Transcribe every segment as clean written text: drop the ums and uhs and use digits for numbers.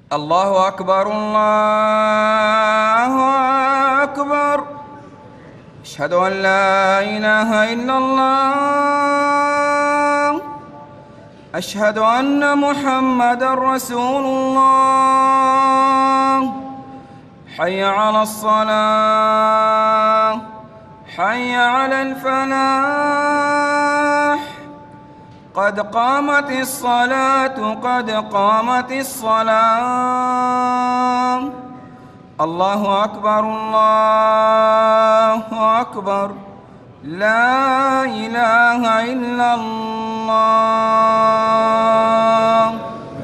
الله أكبر الله أكبر. أشهد أن لا إله إلا الله. أشهد أن محمدًا رسول الله. حي على الصلاة، حي على الفلاح. قد قامت الصلاة، قد قامت الصلاة. الله أكبر الله أكبر. لا إله إلا الله.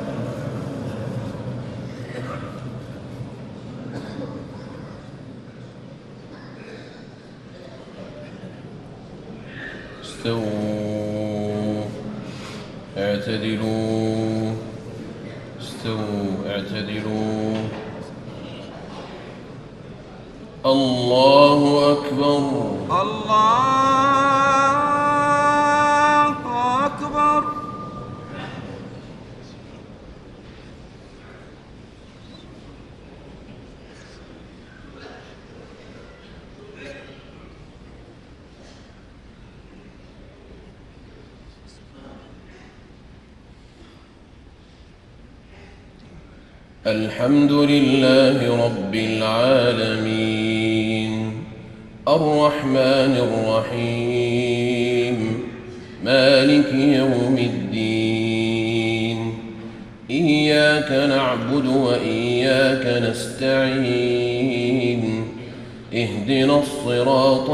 استووا اعتدلوا، استووا اعتدلوا. الله أكبر الله أكبر. الحمد لله رب العالمين، الرحمن الرحيم، مالك يوم الدين. إياك نعبد وإياك نستعين. اهدنا الصراط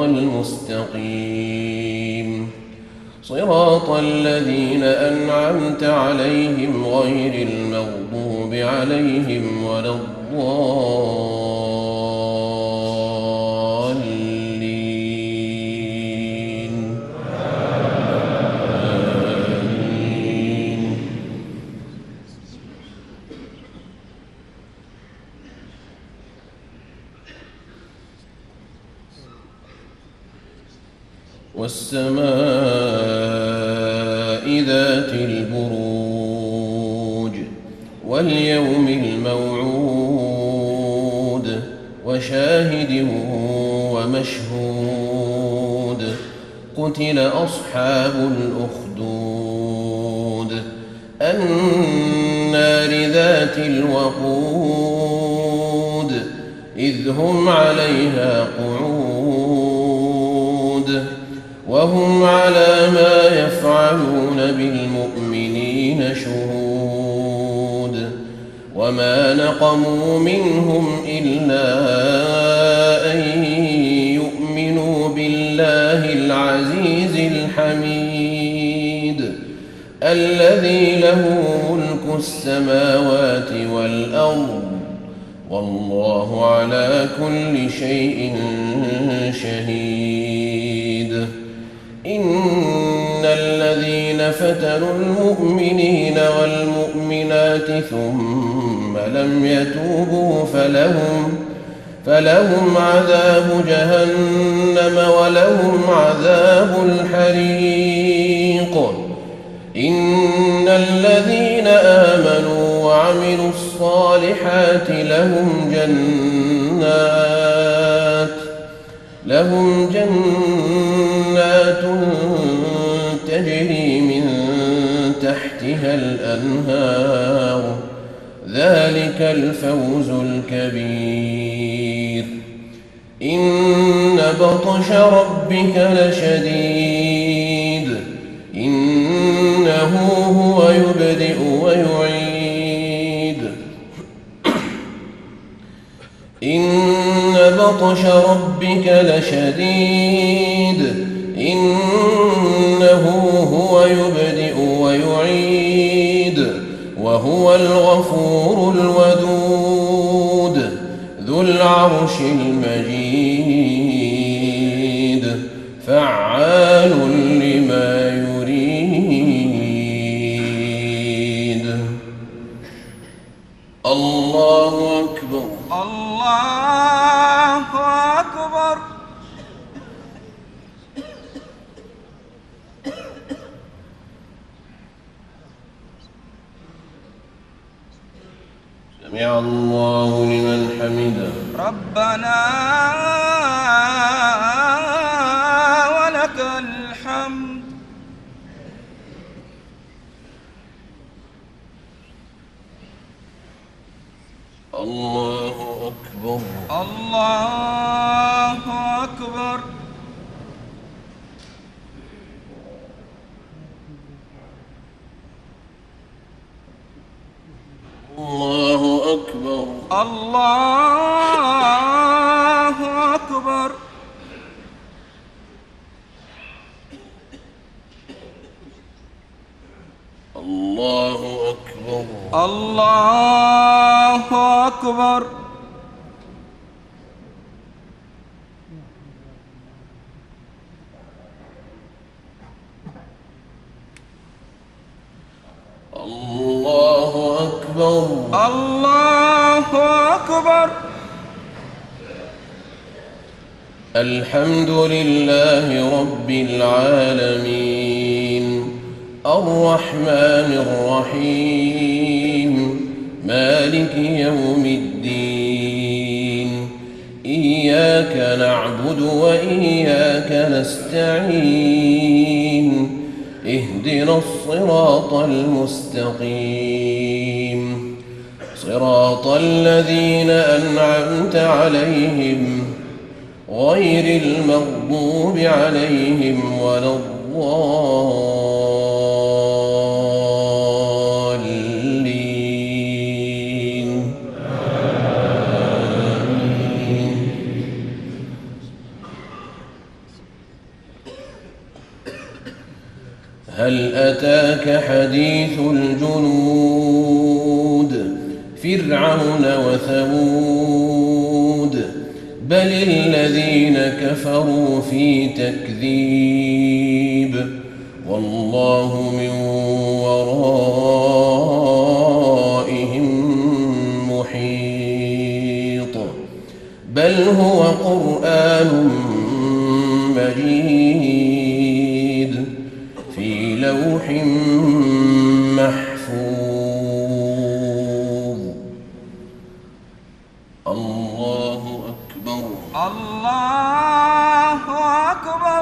المستقيم، صراط الذين أنعمت عليهم غير المغضوب عليهم ولا الضالين. آمين. والسماء ذات البروج، واليوم الموعود، وشاهد ومشهود. قتل أصحاب الأخدود، النار ذات الوقود، إذ هم عليها قعود، وهم على ما يفعلون بالمؤمنين شهود. وما نقموا منهم إلا أن يؤمنوا بالله العزيز الحميد، الذي له ملك السماوات والأرض، والله على كل شيء شهيد. إن الذين فتنوا المؤمنين والمؤمنات ثم لم يتوبوا فلهم عذاب جهنم ولهم عذاب الحريق. إن الذين آمنوا وعملوا الصالحات لهم جنات تجري من تحتها الأنهار، ذلك الفوز الكبير. إن بطش ربك لشديد، إنه هو يبدئ ويعيد. إن بطش ربك لشديد، إنه هو يبدئ ويعيد، وهو الغفور الودود، ذو العرش المجيد، فعال لما يريد. الله أكبر الله أكبر. سمع الله لمن حمده. ربنا ولك الحمد. الله أكبر. الله أكبر. الله أكبر. الله أكبر. الله أكبر. الله أكبر. الله أكبر. الله أكبر. الحمد لله رب العالمين الرحمن الرحيم مالك يوم الدين إياك نعبد وإياك نستعين اهدنا الصراط المستقيم صراط الذين أنعمت عليهم غير المغضوب عليهم ولا الضالين. آمين. هل أتاك حديث الجنود فرعون وثمود بل الذين كفروا في تكذيب والله من ورائهم محيط بل هو قرآن مجيد في لوح محفوظ. الله أكبر. الله أكبر.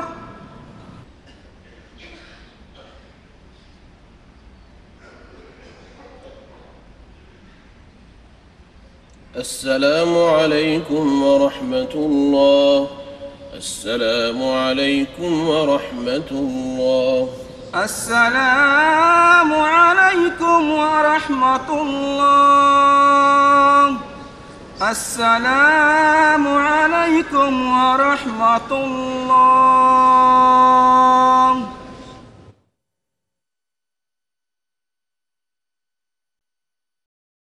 السلام عليكم ورحمة الله. السلام عليكم ورحمة الله. السلام عليكم ورحمة الله. السلام عليكم ورحمة الله.